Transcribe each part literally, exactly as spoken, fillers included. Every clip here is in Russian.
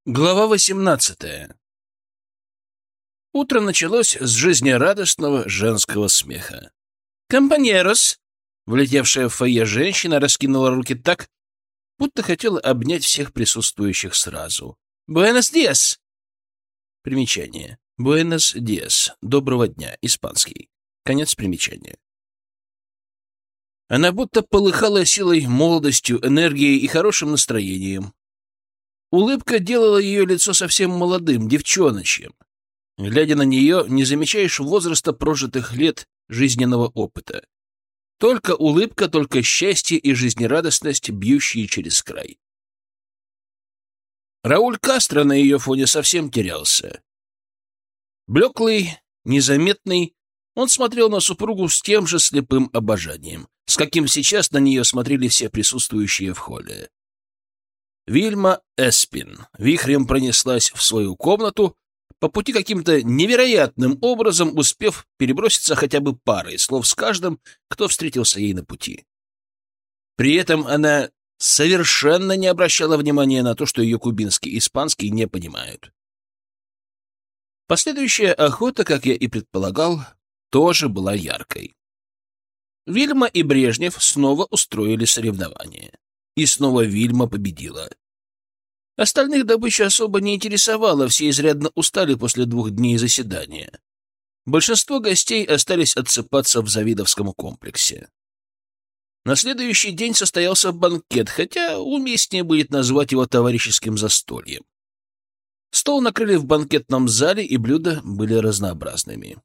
Глава восемнадцатая. Утро началось с жизнерадостного женского смеха. «Компаньерос!» Влетевшая в фойе женщина раскинула руки так, будто хотела обнять всех присутствующих сразу. «Буэнос диас!» Примечание. «Буэнос диас». Доброго дня. Испанский. Конец примечания. Она будто полыхала силой, молодостью, энергией и хорошим настроением. Улыбка делала ее лицо совсем молодым, девчоночьим. Глядя на нее, не замечаешь возраста прожитых лет жизненного опыта. Только улыбка, только счастье и жизнерадостность, бьющие через край. Рауль Кастро на ее фоне совсем терялся. Блеклый, незаметный, он смотрел на супругу с тем же слепым обожанием, с каким сейчас на нее смотрели все присутствующие в холле. Вильма Эспин вихрем пронеслась в свою комнату, по пути каким-то невероятным образом успев переброситься хотя бы парой слов с каждым, кто встретился ей на пути. При этом она совершенно не обращала внимания на то, что ее кубинский и испанский не понимают. Последующая охота, как я и предполагал, тоже была яркой. Вильма и Брежнев снова устроили соревнования. И снова Вильма победила. Остальных добыча особо не интересовала, все изрядно устали после двух дней заседания. Большинство гостей остались отсыпаться в Завидовском комплексе. На следующий день состоялся банкет, хотя уместнее будет назвать его товарищеским застольем. Стол накрыли в банкетном зале, и блюда были разнообразными.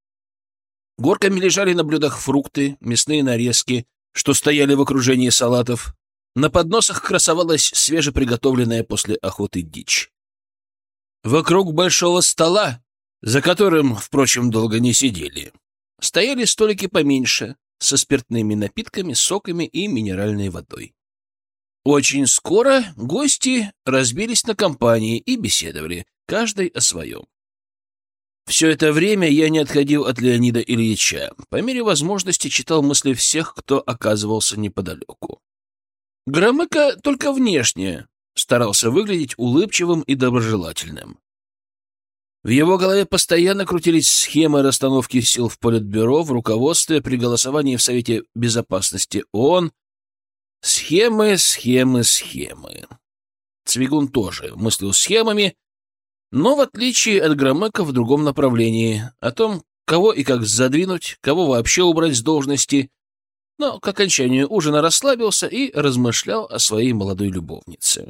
Горками лежали на блюдах фрукты, мясные нарезки, что стояли в окружении салатов. На подносах красовалась свежеприготовленная после охоты дичь. Вокруг большого стола, за которым, впрочем, долго не сидели, стояли столики поменьше, со спиртными напитками, соками и минеральной водой. Очень скоро гости разбились на компании и беседовали, каждый о своем. Все это время я не отходил от Леонида Ильича, по мере возможности читал мысли всех, кто оказывался неподалеку. Громыко только внешне старался выглядеть улыбчивым и доброжелательным. В его голове постоянно крутились схемы расстановки сил в Политбюро, в руководстве, при голосовании в Совете Безопасности ООН. Схемы, схемы, схемы. Цвигун тоже мыслил схемами, но в отличие от Громыка в другом направлении, о том, кого и как задвинуть, кого вообще убрать с должности, но к окончанию ужина расслабился и размышлял о своей молодой любовнице.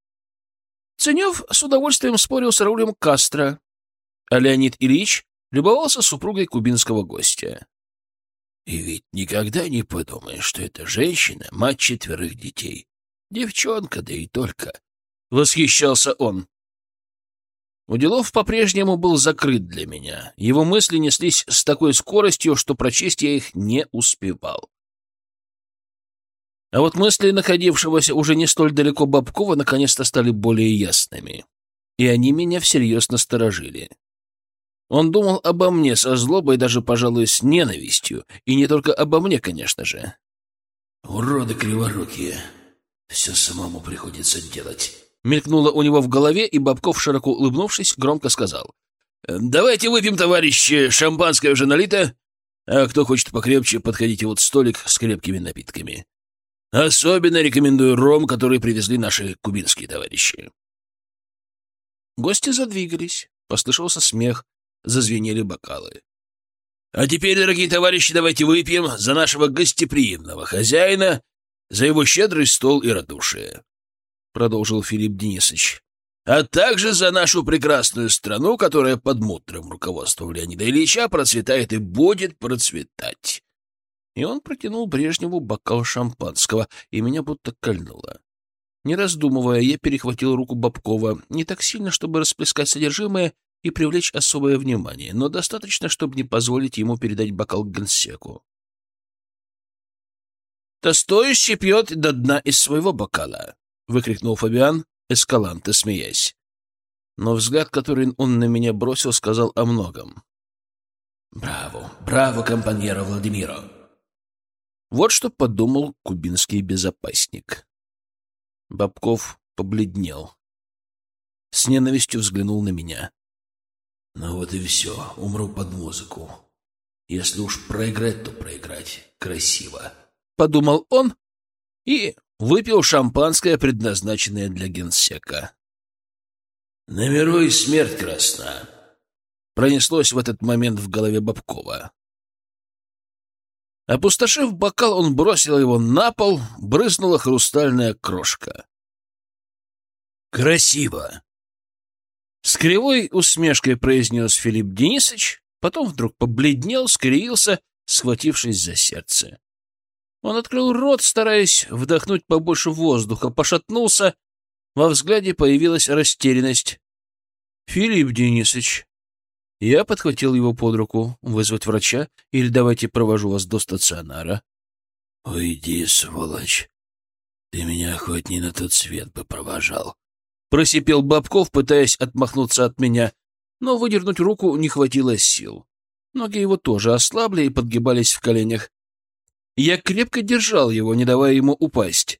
Ценев с удовольствием спорил с Раулем Кастро, а Леонид Ильич любовался супругой кубинского гостя. И ведь никогда не подумаешь, что эта женщина — мать четверых детей. Девчонка, да и только. Восхищался он. Уделов по-прежнему был закрыт для меня. Его мысли неслись с такой скоростью, что прочесть я их не успевал. А вот мысли находившегося уже не столь далеко Бобкова наконец-то стали более ясными. И они меня всерьез насторожили. Он думал обо мне со злобой, даже, пожалуй, с ненавистью. И не только обо мне, конечно же. «Уроды криворукие. Все самому приходится делать». Мелькнуло у него в голове, и Бобков, широко улыбнувшись, громко сказал: «Давайте выпьем, товарищи, шампанское уже налито, а кто хочет покрепче, подходите вот столик с крепкими напитками. Особенно рекомендую ром, который привезли наши кубинские товарищи». Гости задвигались, послышался смех, зазвенели бокалы. «А теперь, дорогие товарищи, давайте выпьем за нашего гостеприимного хозяина, за его щедрый стол и радушие», — продолжил Филипп Денисович, «а также за нашу прекрасную страну, которая под мудрым руководством Леонида Ильича процветает и будет процветать». И он протянул Брежневу бокал шампанского, и меня будто кольнуло. Не раздумывая, я перехватил руку Бобкова, не так сильно, чтобы расплескать содержимое и привлечь особое внимание, но достаточно, чтобы не позволить ему передать бокал генсеку. «Тостоящий пьет до дна из своего бокала», — выкрикнул Фабиан Эскаланте, смеясь. Но взгляд, который он на меня бросил, сказал о многом. «Браво, браво, компаньеро Владимиро!» Вот что подумал кубинский безопасник. Бобков побледнел. с ненавистью взглянул на меня. Ну вот и все, умру под музыку. Если уж проиграть, то проиграть красиво. Подумал он и выпил шампанское, предназначенное для генсека. На миру и смерть красна. Пронеслось в этот момент в голове Бобкова. Опустошив бокал, он бросил его на пол, брызнула хрустальная крошка. «Красиво!» С кривой усмешкой произнес Филипп Денисович, потом вдруг побледнел, скривился, схватившись за сердце. Он открыл рот, стараясь вдохнуть побольше воздуха, пошатнулся, во взгляде появилась растерянность. «Филипп Денисович...» Я подхватил его под руку. «Вызвать врача? Или давайте провожу вас до стационара?» «Уйди, сволочь. Ты меня хоть не на тот свет бы провожал». Просипел Бобков, пытаясь отмахнуться от меня, но выдернуть руку не хватило сил. Ноги его тоже ослабли и подгибались в коленях. Я крепко держал его, не давая ему упасть.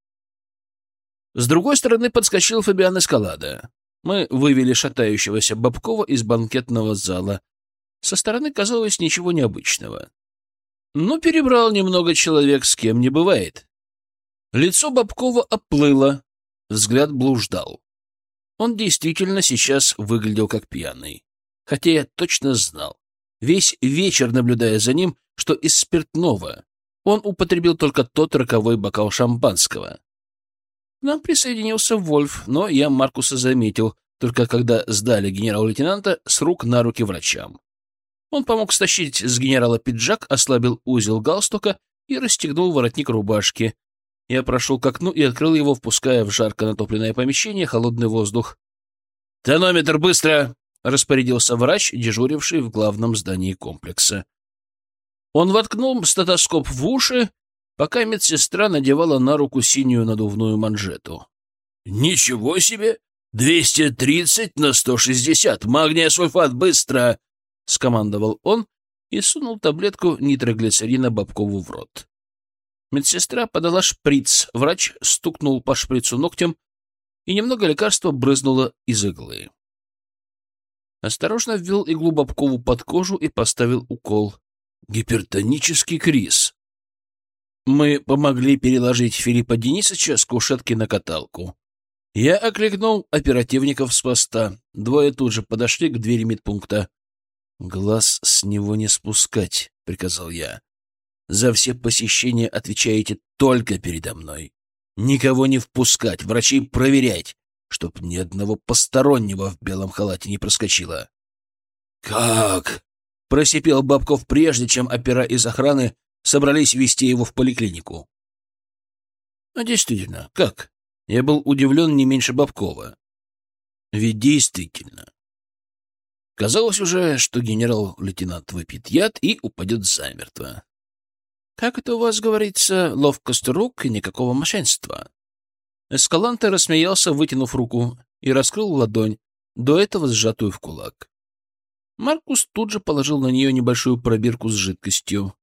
С другой стороны подскочил Фабиан Эскалада. Мы вывели шатающегося Бобкова из банкетного зала. Со стороны казалось ничего необычного. Но перебрал немного человек, с кем не бывает. Лицо Бобкова оплыло, взгляд блуждал. Он действительно сейчас выглядел как пьяный. Хотя я точно знал, весь вечер наблюдая за ним, что из спиртного он употребил только тот роковой бокал шампанского. К нам присоединился Вольф, но я Маркуса заметил, только когда сдали генерал-лейтенанта с рук на руки врачам. Он помог стащить с генерала пиджак, ослабил узел галстука и расстегнул воротник рубашки. Я прошел к окну и открыл его, впуская в жарко натопленное помещение холодный воздух. «Тонометр, быстро!» — распорядился врач, дежуривший в главном здании комплекса. Он воткнул стетоскоп в уши, пока медсестра надевала на руку синюю надувную манжету. «Ничего себе! двести тридцать на сто шестьдесят! Магния сульфат, быстро!» — скомандовал он и сунул таблетку нитроглицерина Бобкову в рот. Медсестра подала шприц, врач стукнул по шприцу ногтем, и немного лекарства брызнуло из иглы. Осторожно ввел иглу Бобкову под кожу и поставил укол. Гипертонический криз. Мы помогли переложить Филиппа Денисовича с кушетки на каталку. Я окликнул оперативников с поста. Двое тут же подошли к двери медпункта. «Глаз с него не спускать», — приказал я. «За все посещения отвечаете только передо мной. Никого не впускать, врачей проверять, чтоб ни одного постороннего в белом халате не проскочило». «Как?» — просипел Бобков, прежде чем опера из охраны собрались везти его в поликлинику. «А действительно, как?» Я был удивлен не меньше Бобкова. Ведь действительно. Казалось уже, что генерал-лейтенант выпьет яд и упадет замертво. «Как это у вас говорится, ловкость рук и никакого мошенничества?» Эскаланте рассмеялся, вытянув руку, и раскрыл ладонь, до этого сжатую в кулак. Маркус тут же положил на нее небольшую пробирку с жидкостью.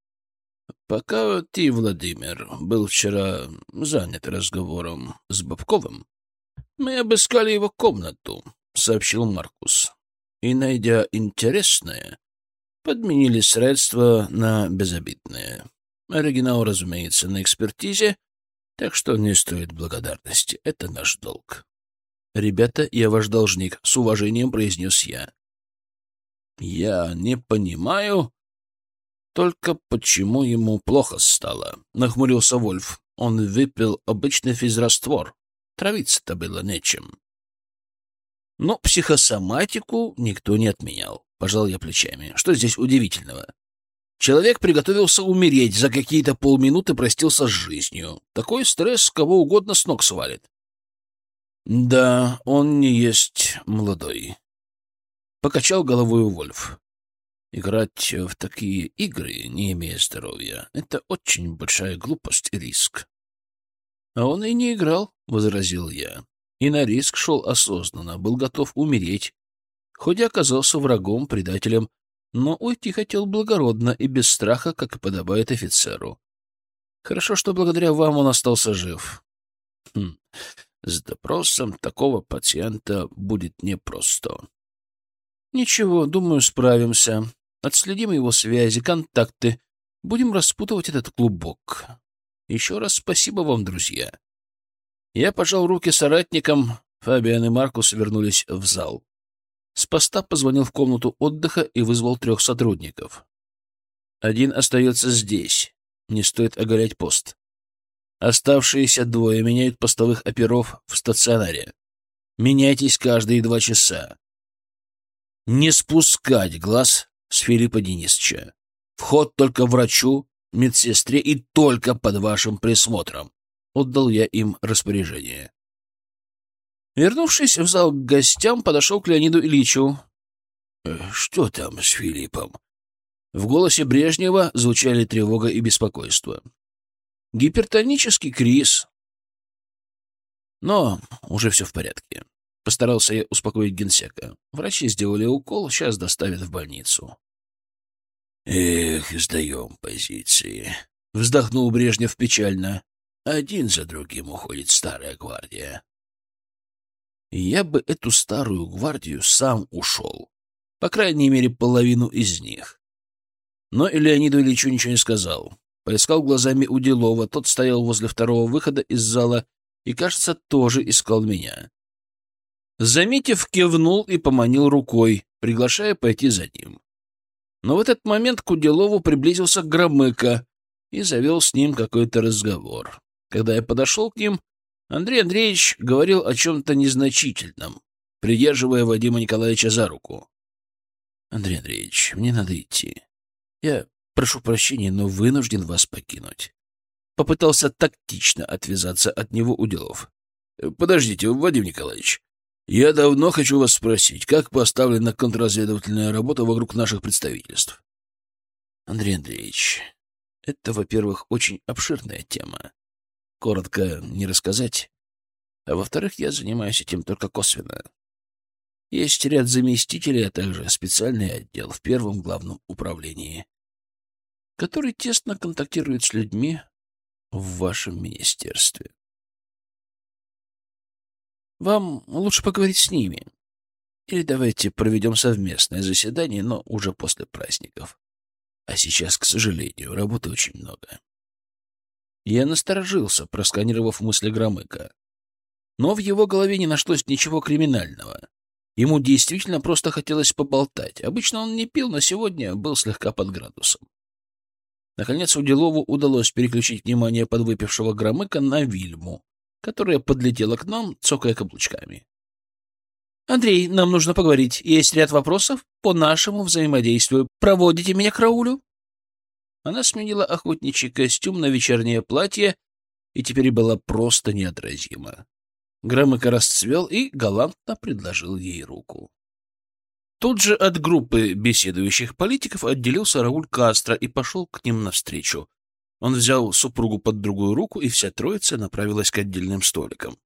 «Пока ты, Владимир, был вчера занят разговором с Бобковым, мы обыскали его комнату», — сообщил Маркус. «И, найдя интересное, подменили средства на безобидные. Оригинал, разумеется, на экспертизе, так что не стоит благодарности. Это наш долг». «Ребята, я ваш должник», — с уважением произнес я. «Я не понимаю, только почему ему плохо стало», — нахмурился Вольф. «Он выпил обычный физраствор. Травиться-то было нечем». Но психосоматику никто не отменял. Пожал я плечами. Что здесь удивительного? Человек приготовился умереть, за какие-то полминуты простился с жизнью. Такой стресс кого угодно с ног свалит. «Да, он не есть молодой», — покачал головой Вольф. «Играть в такие игры, не имея здоровья, — это очень большая глупость и риск». «А он и не играл», — возразил я. «И на риск шел осознанно, был готов умереть, хоть и оказался врагом, предателем, но уйти хотел благородно и без страха, как и подобает офицеру. Хорошо, что благодаря вам он остался жив». «Хм, С допросом такого пациента будет непросто. Ничего, думаю, справимся. Отследим его связи, контакты. Будем распутывать этот клубок. Еще раз спасибо вам, друзья. Я пожал руки соратникам. Фабиан и Маркус вернулись в зал. С поста позвонил в комнату отдыха и вызвал трех сотрудников. Один остается здесь. Не стоит оголять пост. Оставшиеся двое меняют постовых оперов в стационаре. Меняйтесь каждые два часа. Не спускать глаз с Филиппа Денисовича. Вход только врачу, медсестре и только под вашим присмотром. Отдал я им распоряжение. Вернувшись в зал к гостям, подошел к Леониду Ильичу. — Что там с Филиппом? В голосе Брежнева звучали тревога и беспокойство. Гипертонический криз. Но уже все в порядке. Постарался я успокоить генсека. Врачи сделали укол, сейчас доставят в больницу. Эх, сдаем позиции. Вздохнул Брежнев печально. Один за другим уходит старая гвардия. Я бы эту старую гвардию сам ушел. По крайней мере, половину из них. Но и Леониду Ильичу ничего не сказал. Поискал глазами Уделова, тот стоял возле второго выхода из зала и, кажется, тоже искал меня. Заметив, кивнул и поманил рукой, приглашая пойти за ним. Но в этот момент к Уделову приблизился Громыко и завел с ним какой-то разговор. Когда я подошел к ним, Андрей Андреевич говорил о чем-то незначительном, придерживая Вадима Николаевича за руку. — Андрей Андреевич, мне надо идти. Я... Прошу прощения, но вынужден вас покинуть. Попытался тактично отвязаться от него Уделов. — Подождите, Вадим Николаевич. Я давно хочу вас спросить, как поставлена контрразведывательная работа вокруг наших представительств? — Андрей Андреевич, это, во-первых, очень обширная тема. Коротко не рассказать. А во-вторых, я занимаюсь этим только косвенно. Есть ряд заместителей, а также специальный отдел в первом главном управлении, который тесно контактирует с людьми в вашем министерстве. Вам лучше поговорить с ними. Или давайте проведем совместное заседание, но уже после праздников. А сейчас, к сожалению, работы очень много. Я насторожился, просканировав мысли Громыка. Но в его голове не нашлось ничего криминального. Ему действительно просто хотелось поболтать. Обычно он не пил, но сегодня был слегка под градусом. Наконец Уделову удалось переключить внимание подвыпившего Громыка на Вильму, которая подлетела к нам, цокая каблучками. — Андрей, нам нужно поговорить. Есть ряд вопросов по нашему взаимодействию. Проводите меня к Раулю? Она сменила охотничий костюм на вечернее платье и теперь была просто неотразима. Громыко расцвел и галантно предложил ей руку. Тут же от группы беседующих политиков отделился Рауль Кастро и пошел к ним навстречу. Он взял супругу под другую руку, и вся троица направилась к отдельным столикам.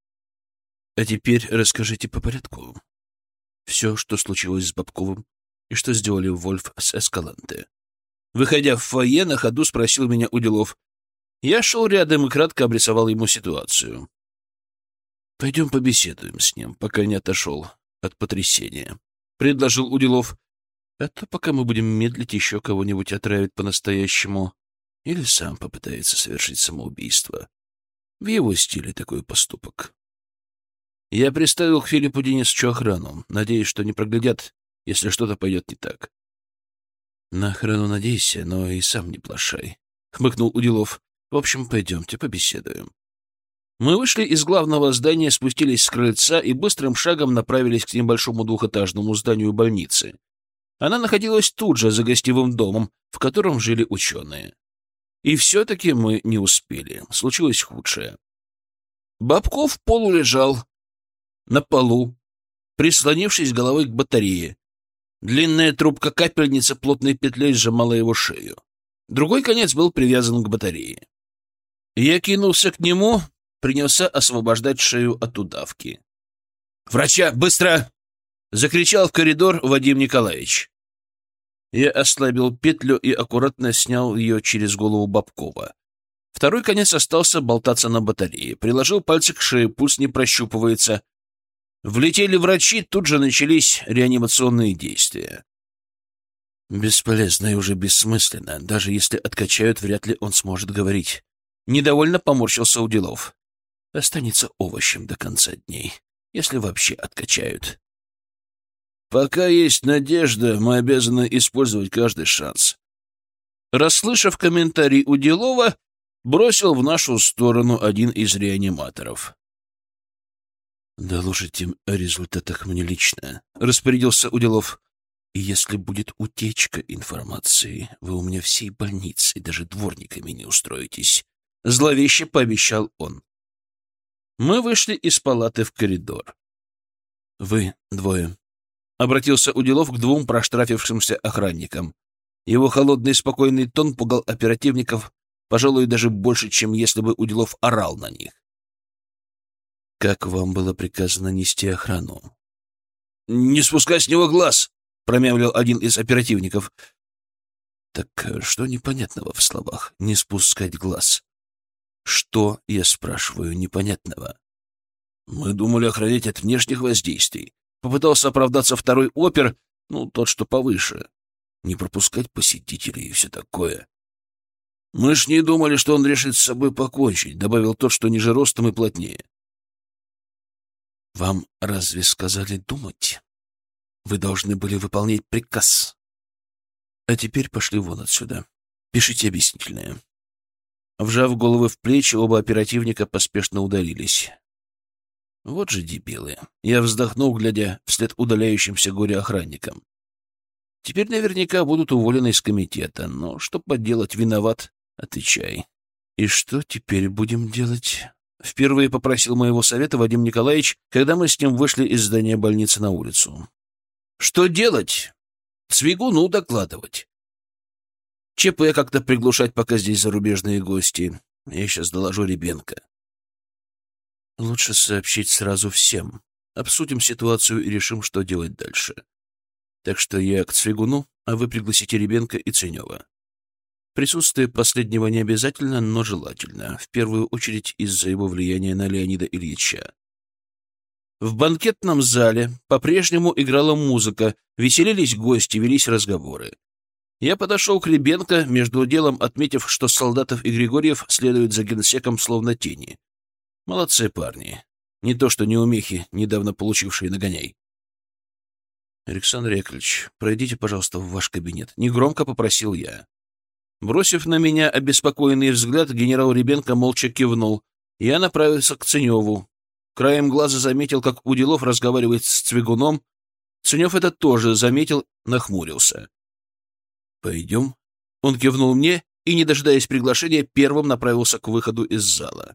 — А теперь расскажите по порядку. Все, что случилось с Бабковым, и что сделали Вольф с Эскаланте. Выходя в фойе, на ходу спросил меня Уделов. Я шел рядом и кратко обрисовал ему ситуацию. — Пойдем побеседуем с ним, пока не отошел от потрясения. — предложил Уделов. — А то пока мы будем медлить, еще кого-нибудь отравит по-настоящему или сам попытается совершить самоубийство. В его стиле такой поступок. Я приставил к Филиппу Денисовичу охрану, надеясь, что не проглядят, если что-то пойдет не так. — На охрану надейся, но и сам не плашай, — хмыкнул Уделов. — В общем, пойдемте побеседуем. Мы вышли из главного здания, спустились с крыльца и быстрым шагом направились к небольшому двухэтажному зданию больницы. Она находилась тут же, за гостевым домом, в котором жили ученые. И все-таки мы не успели. Случилось худшее. Бабков полулежал на полу, прислонившись головой к батарее. Длинная трубка капельницы плотной петлей сжимала его шею. Другой конец был привязан к батарее. Я кинулся к нему, принялся освобождать шею от удавки. «Врача, быстро!» — закричал в коридор Вадим Николаевич. Я ослабил петлю и аккуратно снял ее через голову Бабкова. Второй конец остался болтаться на батарее. Приложил пальцы к шее, пульс не прощупывается. Влетели врачи, тут же начались реанимационные действия. Бесполезно и уже бессмысленно. Даже если откачают, вряд ли он сможет говорить. Недовольно поморщился Уделов. Останется овощем до конца дней, если вообще откачают. Пока есть надежда, мы обязаны использовать каждый шанс. Расслышав комментарий Уделова, бросил в нашу сторону один из реаниматоров. «Доложите о результатах мне лично», — распорядился Уделов. «И если будет утечка информации, вы у меня всей больницей даже дворниками не устроитесь», — зловеще пообещал он. Мы вышли из палаты в коридор. «Вы двое», — обратился Уделов к двум проштрафившимся охранникам. Его холодный спокойный тон пугал оперативников, пожалуй, даже больше, чем если бы Уделов орал на них. «Как вам было приказано нести охрану?» «Не спускай с него глаз!» — промямлил один из оперативников. «Так что непонятного в словах «не спускать глаз»? Что, я спрашиваю, непонятного?» «Мы думали охранять от внешних воздействий». Попытался оправдаться второй опер, ну, тот, что повыше. Не пропускать посетителей и все такое. «Мы ж не думали, что он решит с собой покончить», — добавил тот, что ниже ростом и плотнее. «Вам разве сказали думать? Вы должны были выполнять приказ. А теперь пошли вон отсюда. Пишите объяснительное». Вжав головы в плечи, оба оперативника поспешно удалились. Вот же дебилы. Я вздохнул, глядя вслед удаляющимся горе-охранникам. Теперь наверняка будут уволены из комитета, но что поделать, виноват, отвечай. И что теперь будем делать? Впервые попросил моего совета Вадим Николаевич, когда мы с ним вышли из здания больницы на улицу. Что делать? Цвигуну докладывать. ЧП как-то приглушать, пока здесь зарубежные гости. Я сейчас доложу Ребенко. Лучше сообщить сразу всем. Обсудим ситуацию и решим, что делать дальше. Так что я к Цвигуну, а вы пригласите Ребенко и Ценева. Присутствие последнего не обязательно, но желательно, в первую очередь из-за его влияния на Леонида Ильича. В банкетном зале по-прежнему играла музыка, веселились гости, велись разговоры. Я подошел к Ребенко, между делом отметив, что Солдатов и Григорьев следуют за генсеком словно тени. Молодцы парни. Не то что неумехи, недавно получившие нагоняй. «Александр Яковлевич, пройдите, пожалуйста, в ваш кабинет», — негромко попросил я. Бросив на меня обеспокоенный взгляд, генерал Ребенко молча кивнул. Я направился к Ценеву. Краем глаза заметил, как Уделов разговаривает с Цвигуном. Ценев это тоже заметил, нахмурился. «Пойдем?» Он кивнул мне и, не дожидаясь приглашения, первым направился к выходу из зала.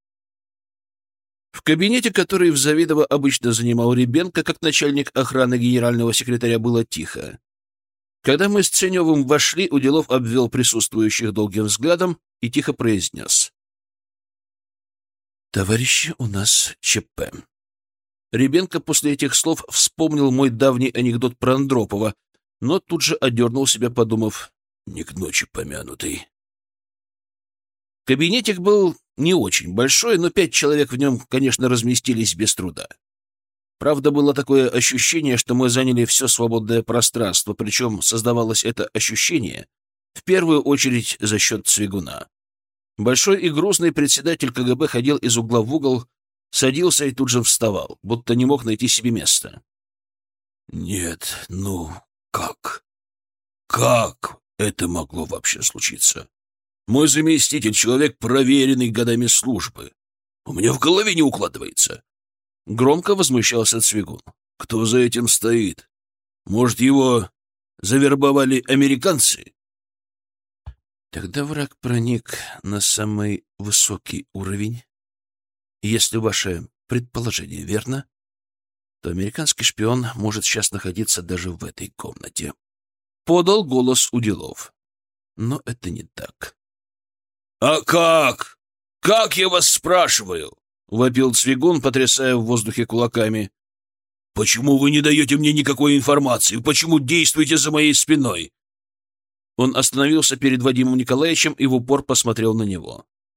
В кабинете, который в Завидово обычно занимал Ребенко, как начальник охраны генерального секретаря, было тихо. Когда мы с Ценевым вошли, Уделов обвел присутствующих долгим взглядом и тихо произнес: «Товарищи, у нас ЧП». Ребенко после этих слов вспомнил мой давний анекдот про Андропова, но тут же одернул себя, подумав: «Не к ночи помянутый». Кабинетик был не очень большой, но пять человек в нем, конечно, разместились без труда. Правда, было такое ощущение, что мы заняли все свободное пространство, причем создавалось это ощущение в первую очередь за счет Цвигуна. Большой и грузный председатель КГБ ходил из угла в угол, садился и тут же вставал, будто не мог найти себе места. «Нет, ну как? Как это могло вообще случиться? Мой заместитель — человек, проверенный годами службы. У меня в голове не укладывается». Громко возмущался Цвигун. «Кто за этим стоит? Может, его завербовали американцы?» Тогда враг проник на самый высокий уровень. Если ваше предположение верно, то американский шпион может сейчас находиться даже в этой комнате. Подал голос Уделов. Но это не так. «А как? Как, я вас спрашиваю?» — вопил Цвигун, потрясая в воздухе кулаками. «Почему вы не даете мне никакой информации? Почему действуете за моей спиной?» Он остановился перед Вадимом Николаевичем и в упор посмотрел на него.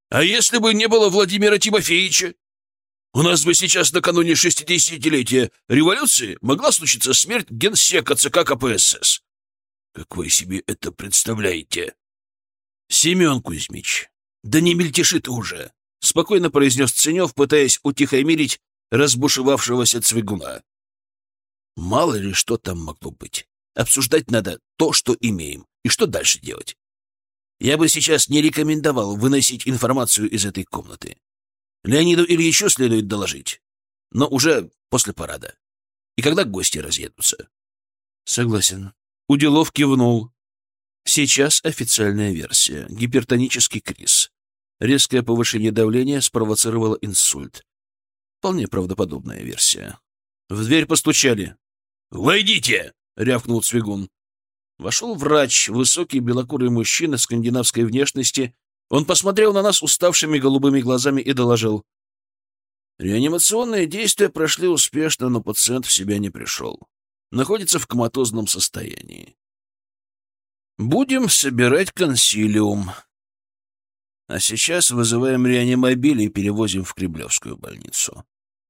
А если бы не было Владимира Тимофеевича? У нас бы сейчас накануне шестидесятилетия революции могла случиться смерть генсека ЦК КПСС. Как вы себе это представляете? Семен Кузьмич, да не мельтеши ты уже, спокойно произнес Ценев, пытаясь утихомирить разбушевавшегося Цвигуна. Мало ли что там могло быть. Обсуждать надо то, что имеем, и что дальше делать. Я бы сейчас не рекомендовал выносить информацию из этой комнаты. Леониду Ильичу следует доложить, но уже после парада. И когда гости разъедутся. Согласен. Уделов кивнул. Сейчас официальная версия. Гипертонический криз. Резкое повышение давления спровоцировало инсульт. Вполне правдоподобная версия. В дверь постучали. «Войдите!» — рявкнул Цвигун. Вошел врач, высокий белокурый мужчина скандинавской внешности. Он посмотрел на нас уставшими голубыми глазами и доложил. Реанимационные действия прошли успешно, но пациент в себя не пришел. Находится в коматозном состоянии. Будем собирать консилиум. А сейчас вызываем реанимобиль и перевозим в Кремлевскую больницу.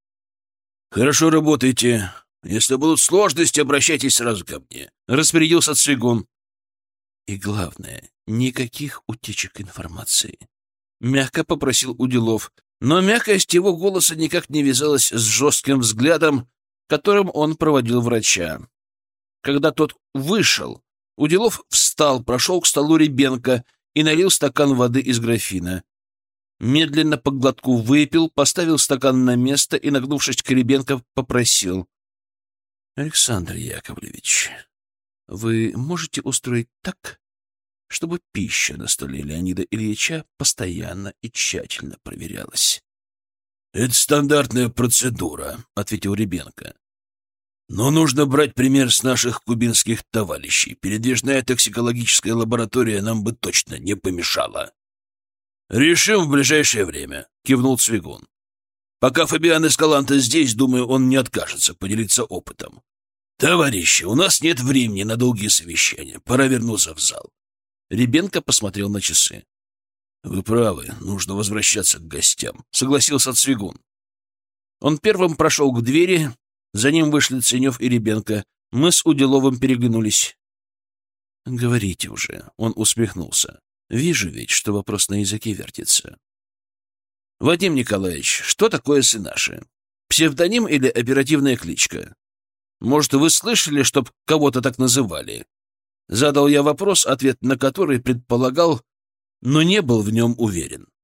Хорошо работаете. Если будут сложности, обращайтесь сразу ко мне. Распорядился Цвигун. И главное, никаких утечек информации. Мягко попросил Уделов, но мягкость его голоса никак не вязалась с жестким взглядом, которым он проводил врача. Когда тот вышел, Уделов встал, прошел к столу Ребенка и налил стакан воды из графина. Медленно по глотку выпил, поставил стакан на место и, нагнувшись к Ребенко, попросил. — Александр Яковлевич, вы можете устроить так, чтобы пища на столе Леонида Ильича постоянно и тщательно проверялась? — Это стандартная процедура, — ответил Ребенко. — Но нужно брать пример с наших кубинских товарищей. Передвижная токсикологическая лаборатория нам бы точно не помешала. — Решим в ближайшее время, — кивнул Цвигун. Пока Фабиан Эскаланте здесь, думаю, он не откажется поделиться опытом. Товарищи, у нас нет времени на долгие совещания. Пора вернуться в зал. Ребенко посмотрел на часы. Вы правы, нужно возвращаться к гостям, согласился Цвигун. Он первым прошел к двери, за ним вышли Ценев и Ребенко. Мы с Уделовым переглянулись. Говорите уже, он усмехнулся. Вижу ведь, что вопрос на языке вертится. Вадим Николаевич, что такое Сынаши? Псевдоним или оперативная кличка? Может, вы слышали, чтоб кого-то так называли? Задал я вопрос, ответ на который предполагал, но не был в нем уверен.